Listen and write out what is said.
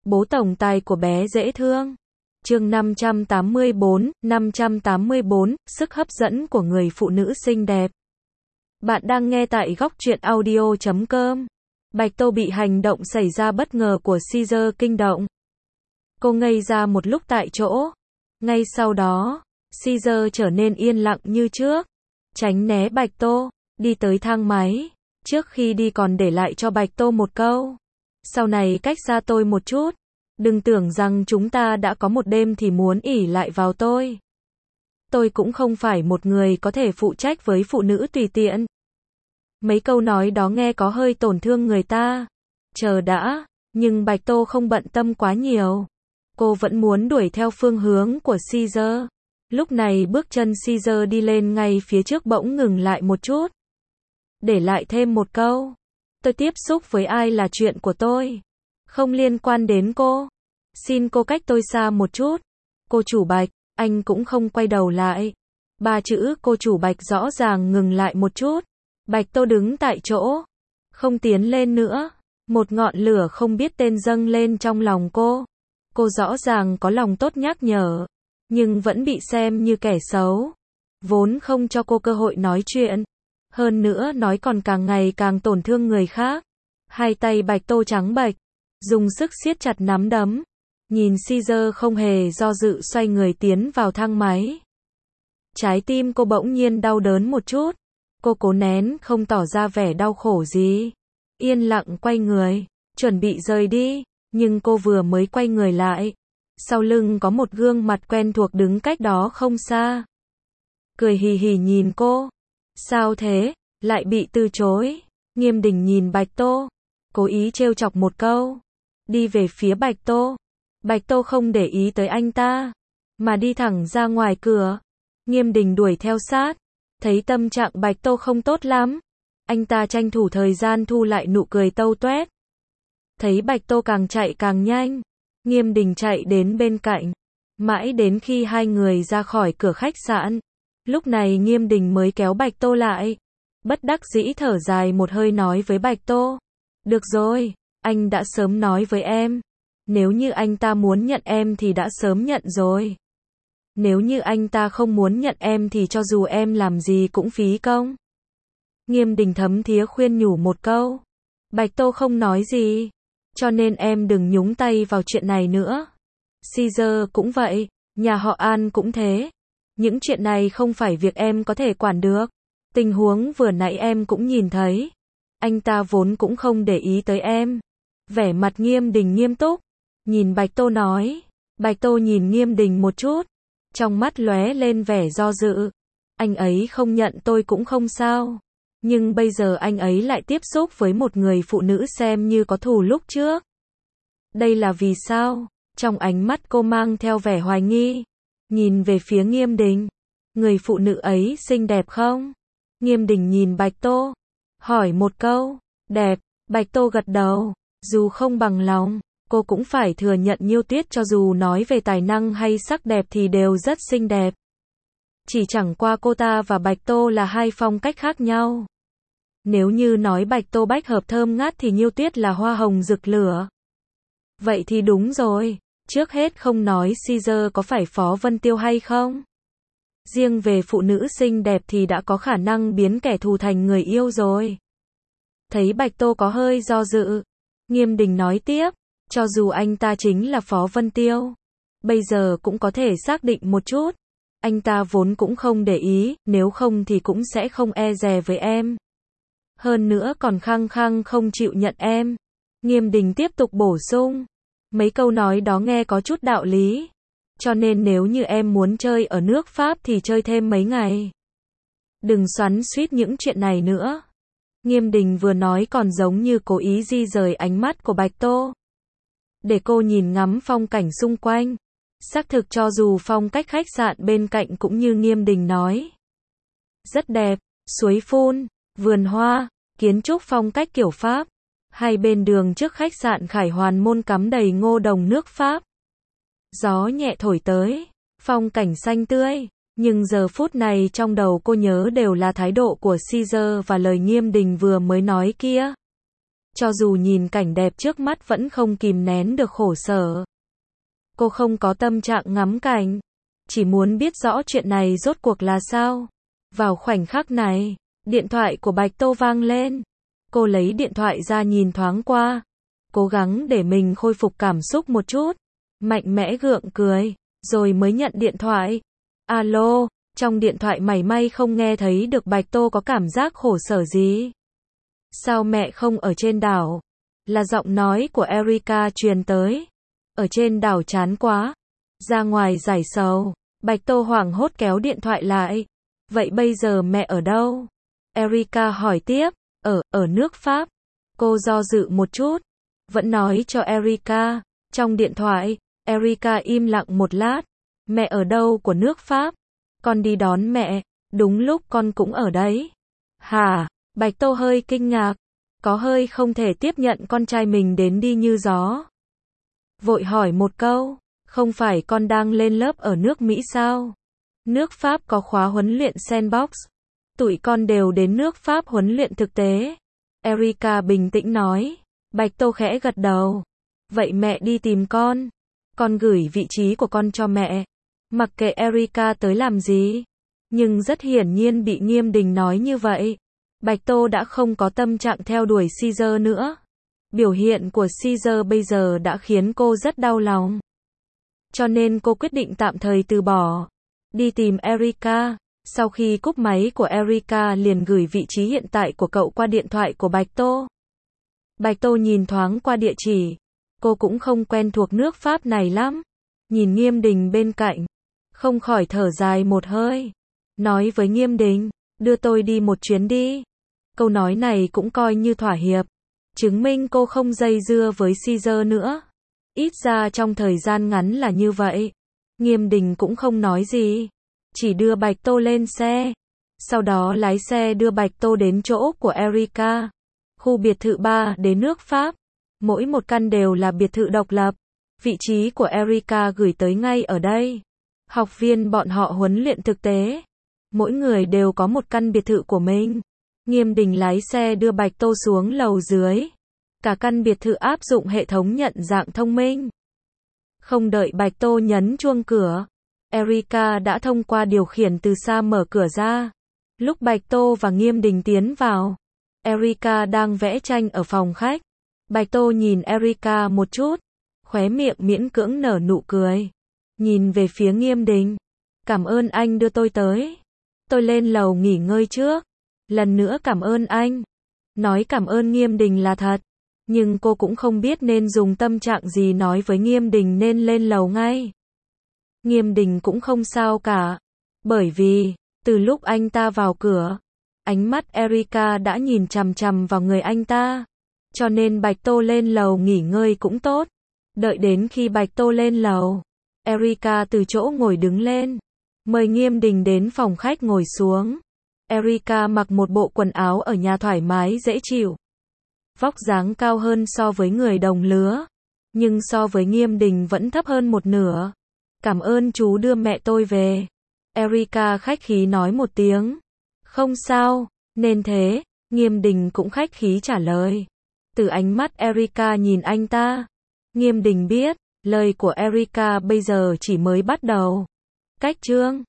Bố tổng tài của bé dễ thương. Chương 584, sức hấp dẫn của người phụ nữ xinh đẹp. Bạn đang nghe tại góc truyện audio.com. Bạch Tô bị hành động xảy ra bất ngờ của Caesar kinh động. Cô ngây ra một lúc tại chỗ. Ngay sau đó, Caesar trở nên yên lặng như trước. Tránh né Bạch Tô, đi tới thang máy. Trước khi đi còn để lại cho Bạch Tô một câu. Sau này cách xa tôi một chút. Đừng tưởng rằng chúng ta đã có một đêm thì muốn ỷ lại vào tôi. Tôi cũng không phải một người có thể phụ trách với phụ nữ tùy tiện. Mấy câu nói đó nghe có hơi tổn thương người ta. Chờ đã, nhưng Bạch Tô không bận tâm quá nhiều. Cô vẫn muốn đuổi theo phương hướng của Caesar. Lúc này bước chân Caesar đi lên ngay phía trước bỗng ngừng lại một chút. Để lại thêm một câu. Tôi tiếp xúc với ai là chuyện của tôi. Không liên quan đến cô. Xin cô cách tôi xa một chút. Cô chủ Bạch, anh cũng không quay đầu lại. Ba chữ cô chủ Bạch rõ ràng ngừng lại một chút. Bạch Tô đứng tại chỗ. Không tiến lên nữa. Một ngọn lửa không biết tên dâng lên trong lòng cô. Cô rõ ràng có lòng tốt nhắc nhở. Nhưng vẫn bị xem như kẻ xấu. Vốn không cho cô cơ hội nói chuyện. Hơn nữa nói còn càng ngày càng tổn thương người khác. Hai tay Bạch Tô trắng bệch. Dùng sức siết chặt nắm đấm. Nhìn Caesar không hề do dự xoay người tiến vào thang máy. Trái tim cô bỗng nhiên đau đớn một chút. Cô cố nén không tỏ ra vẻ đau khổ gì. Yên lặng quay người, chuẩn bị rời đi. Nhưng cô vừa mới quay người lại. Sau lưng có một gương mặt quen thuộc đứng cách đó không xa. Cười hì hì nhìn cô. Sao thế? Lại bị từ chối. Nghiêm Đình nhìn Bạch Tô. Cố ý trêu chọc một câu. Đi về phía Bạch Tô. Bạch Tô không để ý tới anh ta. Mà đi thẳng ra ngoài cửa. Nghiêm Đình đuổi theo sát. Thấy tâm trạng Bạch Tô không tốt lắm. Anh ta tranh thủ thời gian thu lại nụ cười tâu toét. Thấy Bạch Tô càng chạy càng nhanh. Nghiêm Đình chạy đến bên cạnh. Mãi đến khi hai người ra khỏi cửa khách sạn. Lúc này Nghiêm Đình mới kéo Bạch Tô lại. Bất đắc dĩ thở dài một hơi nói với Bạch Tô. Được rồi, anh đã sớm nói với em. Nếu như anh ta muốn nhận em thì đã sớm nhận rồi. Nếu như anh ta không muốn nhận em thì cho dù em làm gì cũng phí công. Nghiêm Đình thấm thía khuyên nhủ một câu. Bạch Tô không nói gì. Cho nên em đừng nhúng tay vào chuyện này nữa. Caesar cũng vậy, nhà họ An cũng thế. Những chuyện này không phải việc em có thể quản được. Tình huống vừa nãy em cũng nhìn thấy. Anh ta vốn cũng không để ý tới em. Vẻ mặt Nghiêm Đình nghiêm túc. Nhìn Bạch Tô nói. Bạch Tô nhìn Nghiêm Đình một chút. Trong mắt lóe lên vẻ do dự. Anh ấy không nhận tôi cũng không sao. Nhưng bây giờ anh ấy lại tiếp xúc với một người phụ nữ xem như có thù lúc trước. Đây là vì sao? Trong ánh mắt cô mang theo vẻ hoài nghi. Nhìn về phía Nghiêm Đình. Người phụ nữ ấy xinh đẹp không? Nghiêm Đình nhìn Bạch Tô. Hỏi một câu. Đẹp. Bạch Tô gật đầu. Dù không bằng lòng, cô cũng phải thừa nhận Nhiêu Tuyết cho dù nói về tài năng hay sắc đẹp thì đều rất xinh đẹp. Chỉ chẳng qua cô ta và Bạch Tô là hai phong cách khác nhau. Nếu như nói Bạch Tô bách hợp thơm ngát thì Nhiêu Tuyết là hoa hồng rực lửa. Vậy thì đúng rồi. Trước hết không nói Caesar có phải Phó Vân Tiêu hay không. Riêng về phụ nữ xinh đẹp thì đã có khả năng biến kẻ thù thành người yêu rồi. Thấy Bạch Tô có hơi do dự. Nghiêm Đình nói tiếp. Cho dù anh ta chính là Phó Vân Tiêu. Bây giờ cũng có thể xác định một chút. Anh ta vốn cũng không để ý. Nếu không thì cũng sẽ không e dè với em. Hơn nữa còn khăng khăng không chịu nhận em. Nghiêm Đình tiếp tục bổ sung. Mấy câu nói đó nghe có chút đạo lý. Cho nên nếu như em muốn chơi ở nước Pháp thì chơi thêm mấy ngày. Đừng xoắn xuýt những chuyện này nữa. Nghiêm Đình vừa nói còn giống như cố ý di rời ánh mắt của Bạch Tô. Để cô nhìn ngắm phong cảnh xung quanh. Xác thực cho dù phong cách khách sạn bên cạnh cũng như Nghiêm Đình nói. Rất đẹp, suối phun, vườn hoa, kiến trúc phong cách kiểu Pháp. Hai bên đường trước khách sạn Khải Hoàn Môn cắm đầy ngô đồng nước Pháp. Gió nhẹ thổi tới, phong cảnh xanh tươi. Nhưng giờ phút này trong đầu cô nhớ đều là thái độ của Caesar và lời Nghiêm Đình vừa mới nói kia. Cho dù nhìn cảnh đẹp trước mắt vẫn không kìm nén được khổ sở. Cô không có tâm trạng ngắm cảnh, chỉ muốn biết rõ chuyện này rốt cuộc là sao. Vào khoảnh khắc này, điện thoại của Bạch Tô vang lên. Cô lấy điện thoại ra nhìn thoáng qua, cố gắng để mình khôi phục cảm xúc một chút, mạnh mẽ gượng cười, rồi mới nhận điện thoại. Alo, trong điện thoại mảy may không nghe thấy được Bạch Tô có cảm giác khổ sở gì. Sao mẹ không ở trên đảo? Là giọng nói của Erika truyền tới. Ở trên đảo chán quá. Ra ngoài giải sầu. Bạch Tô hoảng hốt kéo điện thoại lại. Vậy bây giờ mẹ ở đâu? Erika hỏi tiếp. Ở nước Pháp. Cô do dự một chút. Vẫn nói cho Erika. Trong điện thoại, Erika im lặng một lát. Mẹ ở đâu của nước Pháp? Con đi đón mẹ. Đúng lúc con cũng ở đấy. Hả? Bạch Tô hơi kinh ngạc. Có hơi không thể tiếp nhận con trai mình đến đi như gió. Vội hỏi một câu. Không phải con đang lên lớp ở nước Mỹ sao? Nước Pháp có khóa huấn luyện sandbox. Tụi con đều đến nước Pháp huấn luyện thực tế. Erika bình tĩnh nói. Bạch Tô khẽ gật đầu. Vậy mẹ đi tìm con. Con gửi vị trí của con cho mẹ. Mặc kệ Erika tới làm gì. Nhưng rất hiển nhiên bị Nghiêm Đình nói như vậy. Bạch Tô đã không có tâm trạng theo đuổi Caesar nữa. Biểu hiện của Caesar bây giờ đã khiến cô rất đau lòng. Cho nên cô quyết định tạm thời từ bỏ. Đi tìm Erika. Sau khi cúp máy của Erika liền gửi vị trí hiện tại của cậu qua điện thoại của Bạch Tô. Bạch Tô nhìn thoáng qua địa chỉ. Cô cũng không quen thuộc nước Pháp này lắm. Nhìn Nghiêm Đình bên cạnh. Không khỏi thở dài một hơi. Nói với Nghiêm Đình. Đưa tôi đi một chuyến đi. Câu nói này cũng coi như thỏa hiệp. Chứng minh cô không dây dưa với Caesar nữa. Ít ra trong thời gian ngắn là như vậy. Nghiêm Đình cũng không nói gì. Chỉ đưa Bạch Tô lên xe. Sau đó lái xe đưa Bạch Tô đến chỗ của Erika. Khu biệt thự 3 đến nước Pháp. Mỗi một căn đều là biệt thự độc lập. Vị trí của Erika gửi tới ngay ở đây. Học viên bọn họ huấn luyện thực tế. Mỗi người đều có một căn biệt thự của mình. Nghiêm Đình lái xe đưa Bạch Tô xuống lầu dưới. Cả căn biệt thự áp dụng hệ thống nhận dạng thông minh. Không đợi Bạch Tô nhấn chuông cửa, Erika đã thông qua điều khiển từ xa mở cửa ra. Lúc Bạch Tô và Nghiêm Đình tiến vào, Erika đang vẽ tranh ở phòng khách. Bạch Tô nhìn Erika một chút, khóe miệng miễn cưỡng nở nụ cười. Nhìn về phía Nghiêm Đình. Cảm ơn anh đưa tôi tới. Tôi lên lầu nghỉ ngơi trước. Lần nữa cảm ơn anh. Nói cảm ơn Nghiêm Đình là thật. Nhưng cô cũng không biết nên dùng tâm trạng gì nói với Nghiêm Đình nên lên lầu ngay. Nghiêm Đình cũng không sao cả. Bởi vì, từ lúc anh ta vào cửa, ánh mắt Erika đã nhìn chằm chằm vào người anh ta. Cho nên Bạch Tô lên lầu nghỉ ngơi cũng tốt. Đợi đến khi Bạch Tô lên lầu, Erika từ chỗ ngồi đứng lên. Mời Nghiêm Đình đến phòng khách ngồi xuống. Erika mặc một bộ quần áo ở nhà thoải mái dễ chịu. Vóc dáng cao hơn so với người đồng lứa. Nhưng so với Nghiêm Đình vẫn thấp hơn một nửa. Cảm ơn chú đưa mẹ tôi về. Erika khách khí nói một tiếng. Không sao, nên thế. Nghiêm Đình cũng khách khí trả lời. Từ ánh mắt Erika nhìn anh ta, Nghiêm Đình biết, lời của Erika bây giờ chỉ mới bắt đầu. Cách chương